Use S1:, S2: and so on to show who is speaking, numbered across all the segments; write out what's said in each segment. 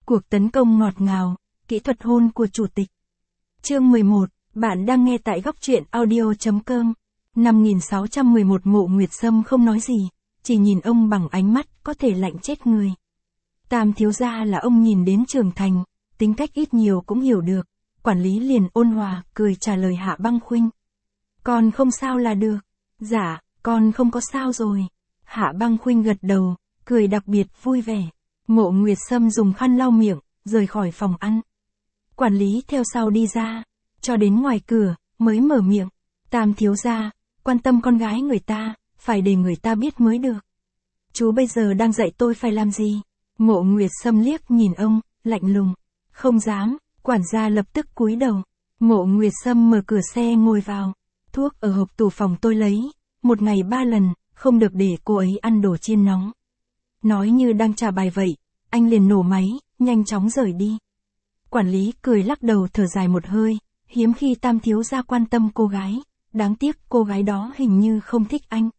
S1: Cuộc tấn công ngọt ngào, kỹ thuật hôn của chủ tịch. Chương 11, bạn đang nghe tại góc truyện audio.com. 5611 Mộ Nguyệt Sâm không nói gì, chỉ nhìn ông bằng ánh mắt có thể lạnh chết người. Tam thiếu gia là ông nhìn đến trưởng thành, tính cách ít nhiều cũng hiểu được. Quản lý liền ôn hòa, cười trả lời Hạ Băng Khuynh. Con không sao là được. Dạ, con không có sao rồi. Hạ Băng Khuynh gật đầu, cười đặc biệt vui vẻ. Mộ Nguyệt Sâm dùng khăn lau miệng, rời khỏi phòng ăn. Quản lý theo sau đi ra, cho đến ngoài cửa, mới mở miệng. Tam thiếu gia, quan tâm con gái người ta, phải để người ta biết mới được. Chú bây giờ đang dạy tôi phải làm gì? Mộ Nguyệt Sâm liếc nhìn ông, lạnh lùng. Không dám, quản gia lập tức cúi đầu. Mộ Nguyệt Sâm mở cửa xe ngồi vào. Thuốc ở hộp tủ phòng tôi lấy, một ngày 3 lần, không được để cô ấy ăn đồ chiên nóng. Nói như đang trả bài vậy, anh liền nổ máy, nhanh chóng rời đi. Quản lý cười lắc đầu thở dài một hơi, hiếm khi Tam thiếu gia quan tâm cô gái, đáng tiếc cô gái đó hình như không thích anh.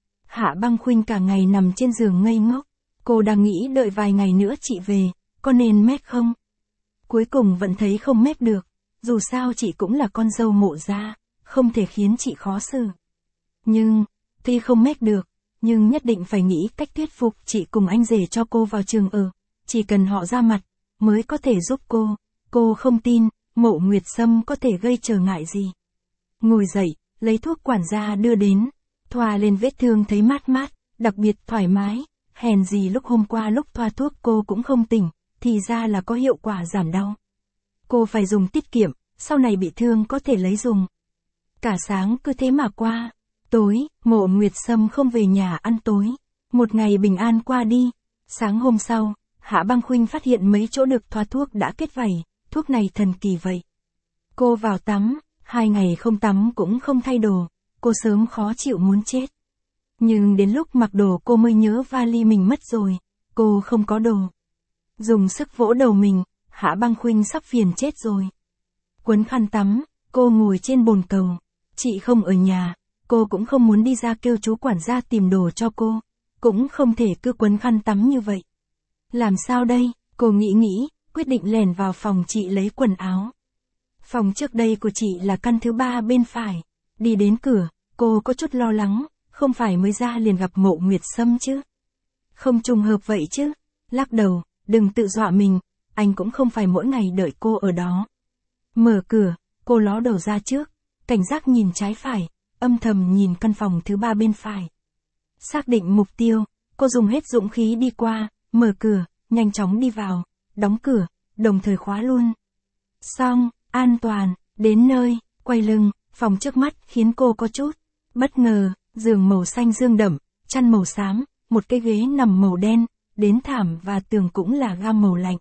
S1: Hạ Băng Khuynh cả ngày nằm trên giường ngây ngốc, cô đang nghĩ đợi vài ngày nữa chị về, có nên mép không? Cuối cùng vẫn thấy không mép được, dù sao chị cũng là con dâu Mộ gia, không thể khiến chị khó xử. Nhưng, tuy không mép được, nhưng nhất định phải nghĩ cách thuyết phục chị cùng anh rể cho cô vào trường ở, chỉ cần họ ra mặt, mới có thể giúp cô không tin, Mộ Nguyệt Sâm có thể gây trở ngại gì. Ngồi dậy, lấy thuốc quản gia đưa đến, thoa lên vết thương thấy mát mát, đặc biệt thoải mái, hèn gì lúc hôm qua lúc thoa thuốc cô cũng không tỉnh, thì ra là có hiệu quả giảm đau. Cô phải dùng tiết kiệm, sau này bị thương có thể lấy dùng. Cả sáng cứ thế mà qua. Tối, Mộ Nguyệt Sâm không về nhà ăn tối. Một ngày bình an qua đi. Sáng hôm sau, Hạ Băng Khuynh phát hiện mấy chỗ được thoa thuốc đã kết vảy. Thuốc này thần kỳ vậy. Cô vào tắm, 2 ngày không tắm cũng không thay đồ. Cô sớm khó chịu muốn chết. Nhưng đến lúc mặc đồ cô mới nhớ vali mình mất rồi. Cô không có đồ. Dùng sức vỗ đầu mình, Hạ Băng Khuynh sắp phiền chết rồi. Quấn khăn tắm, cô ngồi trên bồn cầu. Chị không ở nhà, cô cũng không muốn đi ra kêu chú quản gia tìm đồ cho cô. Cũng không thể cứ quấn khăn tắm như vậy. Làm sao đây? Cô nghĩ, quyết định lèn vào phòng chị lấy quần áo. Phòng trước đây của chị là căn thứ 3 bên phải. Đi đến cửa, cô có chút lo lắng, không phải mới ra liền gặp Mộ Nguyệt Sâm chứ? Không trùng hợp vậy chứ? Lắc đầu, đừng tự dọa mình, anh cũng không phải mỗi ngày đợi cô ở đó. Mở cửa, cô ló đầu ra trước, cảnh giác nhìn trái phải, âm thầm nhìn căn phòng thứ 3 bên phải. Xác định mục tiêu, cô dùng hết dũng khí đi qua, mở cửa, nhanh chóng đi vào, đóng cửa, đồng thời khóa luôn. Xong, an toàn, đến nơi, quay lưng, phòng trước mắt khiến cô có chút bất ngờ, giường màu xanh dương đậm, chăn màu xám, một cái ghế nằm màu đen, đến thảm và tường cũng là gam màu lạnh.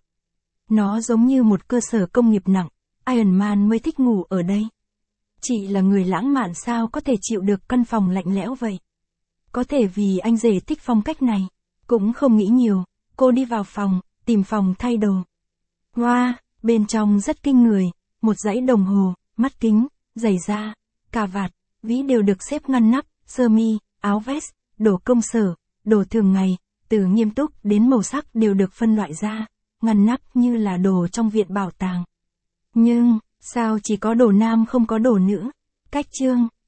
S1: Nó giống như một cơ sở công nghiệp nặng, Iron Man mới thích ngủ ở đây. Chị là người lãng mạn sao có thể chịu được căn phòng lạnh lẽo vậy? Có thể vì anh rể thích phong cách này. Cũng không nghĩ nhiều, cô đi vào phòng, tìm phòng thay đồ. Wow, bên trong rất kinh người, một dãy đồng hồ, mắt kính, giày da, cà vạt, ví đều được xếp ngăn nắp, sơ mi, áo vest, đồ công sở, đồ thường ngày, từ nghiêm túc đến màu sắc đều được phân loại ra, ngăn nắp như là đồ trong viện bảo tàng. Nhưng, sao chỉ có đồ nam không có đồ nữ? Cách chương